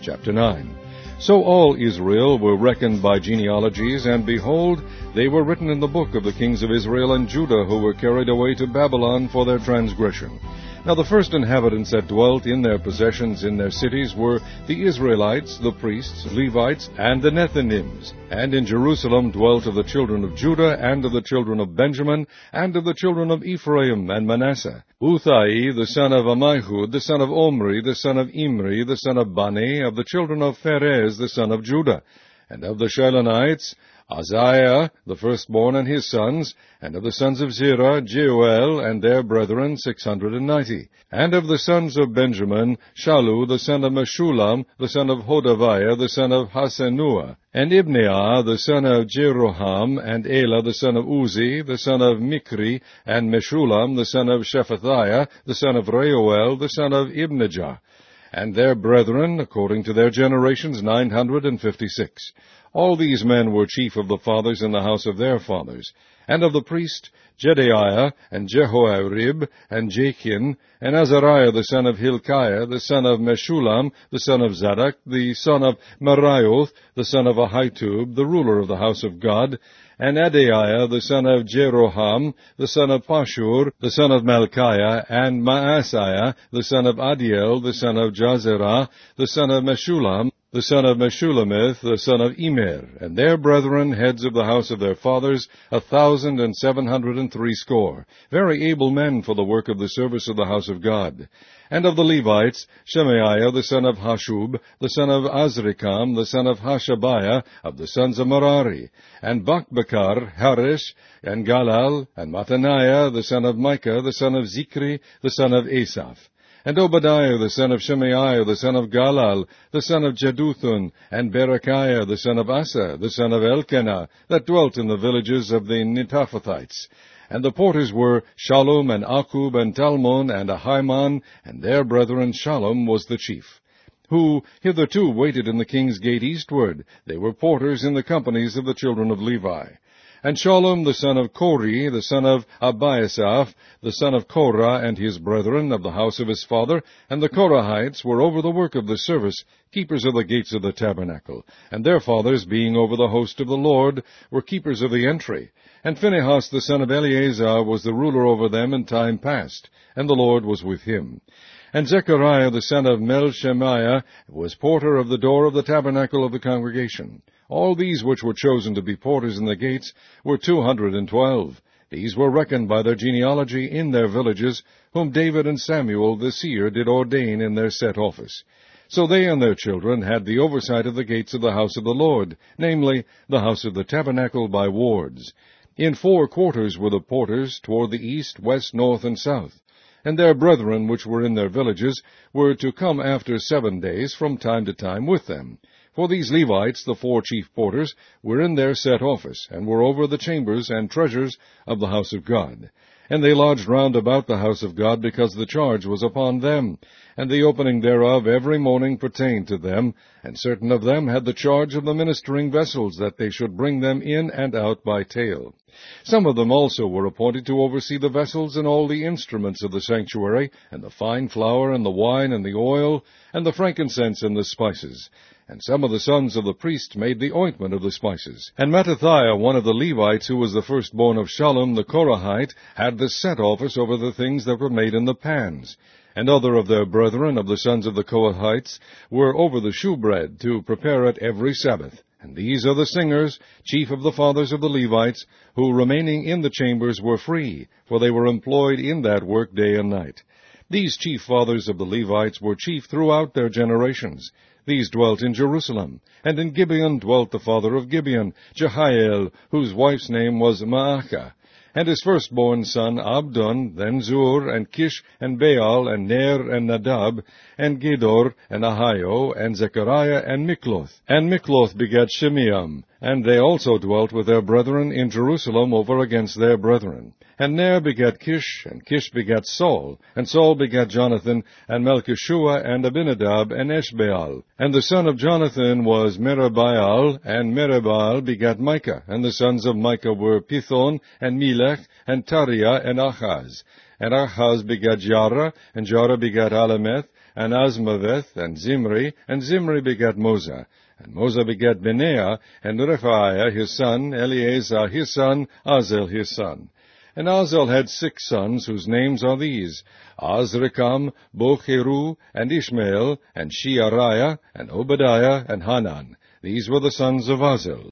Chapter 9. So all Israel were reckoned by genealogies, and behold, they were written in the book of the kings of Israel and Judah, who were carried away to Babylon for their transgression. Now the first inhabitants that dwelt in their possessions in their cities were the Israelites, the priests, Levites, and the Nethinims. And in Jerusalem dwelt of the children of Judah, and of the children of Benjamin, and of the children of Ephraim and Manasseh, Uthai the son of Ammihud, the son of Omri, the son of Imri, the son of Bani, of the children of Pharez, the son of Judah. And of the Shilonites, Uzziah the firstborn and his sons, and of the sons of Zerah, Jeuel and their brethren 690. And of the sons of Benjamin, Shalu the son of Meshullam, the son of Hodaviah, the son of Hasenuah, and Ibneah the son of Jeroham, and Elah the son of Uzi, the son of Mikri, and Meshullam the son of Shephatiah, the son of Reuel, the son of Ibnijah, and their brethren, according to their generations, 956. All these men were chief of the fathers in the house of their fathers. And of the priest, Jedaiah, and Jehoiarib, and Jachin, and Azariah the son of Hilkiah, the son of Meshullam, the son of Zadok, the son of Merioth, the son of Ahitub, the ruler of the house of God, and Adaiah the son of Jeroham, the son of Pashur, the son of Malchiah, and Maaseiah, the son of Adiel, the son of Jazerah, the son of Meshullam, the son of Meshulamith, the son of Immer, and their brethren, heads of the house of their fathers, 1,760, very able men for the work of the service of the house of God. And of the Levites, Shemaiah the son of Hashub, the son of Azrikam, the son of Hashabiah, of the sons of Merari, and Bakbakar, Harish, and Galal, and Mathaniah, the son of Micah, the son of Zikri, the son of Asaph. And Obadiah the son of Shemaiah, the son of Galal, the son of Jeduthun, and Berechiah the son of Asa, the son of Elkanah, that dwelt in the villages of the Netophathites. And the porters were Shallum, and Akub, and Talmon, and Ahiman, and their brethren Shallum was the chief, who hitherto waited in the king's gate eastward. They were porters in the companies of the children of Levi. And Shallum the son of Kori, the son of Abiasaph, the son of Korah, and his brethren of the house of his father, and the Korahites were over the work of the service, keepers of the gates of the tabernacle, and their fathers, being over the host of the Lord, were keepers of the entry. And Phinehas the son of Eleazar was the ruler over them in time past, and the Lord was with him. And Zechariah the son of Melshemiah was porter of the door of the tabernacle of the congregation. All these which were chosen to be porters in the gates were 212. These were reckoned by their genealogy in their villages, whom David and Samuel the seer did ordain in their set office. So they and their children had the oversight of the gates of the house of the Lord, namely, the house of the tabernacle by wards. In 4 quarters were the porters, toward the east, west, north, and south. And their brethren which were in their villages were to come after 7 days from time to time with them. For these Levites, the 4 chief porters, were in their set office, and were over the chambers and treasures of the house of God. And they lodged round about the house of God, because the charge was upon them, and the opening thereof every morning pertained to them, and certain of them had the charge of the ministering vessels, that they should bring them in and out by tale. Some of them also were appointed to oversee the vessels and all the instruments of the sanctuary, and the fine flour, and the wine, and the oil, and the frankincense, and the spices. And some of the sons of the priest made the ointment of the spices. And Mattithiah, one of the Levites, who was the firstborn of Shallum the Korahite, had the set office over the things that were made in the pans. And other of their brethren of the sons of the Kohathites were over the shewbread, to prepare it every Sabbath. And these are the singers, chief of the fathers of the Levites, who remaining in the chambers were free, for they were employed in that work day and night. These chief fathers of the Levites were chief throughout their generations. These dwelt in Jerusalem, and in Gibeon dwelt the father of Gibeon, Jehiel, whose wife's name was Maachah, and his firstborn son Abdon, then Zur, and Kish, and Baal, and Ner, and Nadab, and Gedor, and Ahio, and Zechariah, and Mikloth. And Mikloth begat Shimeam, and they also dwelt with their brethren in Jerusalem over against their brethren. And Ner begat Kish, and Kish begat Saul, and Saul begat Jonathan, and Melchishua, and Abinadab, and Eshbaal. And the son of Jonathan was Merabaal, and Merabaal begat Micah, and the sons of Micah were Pithon, and Melech, and Tariah, and Ahaz. And Ahaz begat Jarah, and Jarah begat Alemeth, and Azmaveth, and Zimri begat Moza. And Moza begat Benaiah, and Rephaiah his son, Eleazar his son, Azel his son. And Azel had 6 sons, whose names are these: Azrikam, Bocheru, and Ishmael, and Sheariah, and Obadiah, and Hanan. These were the sons of Azel.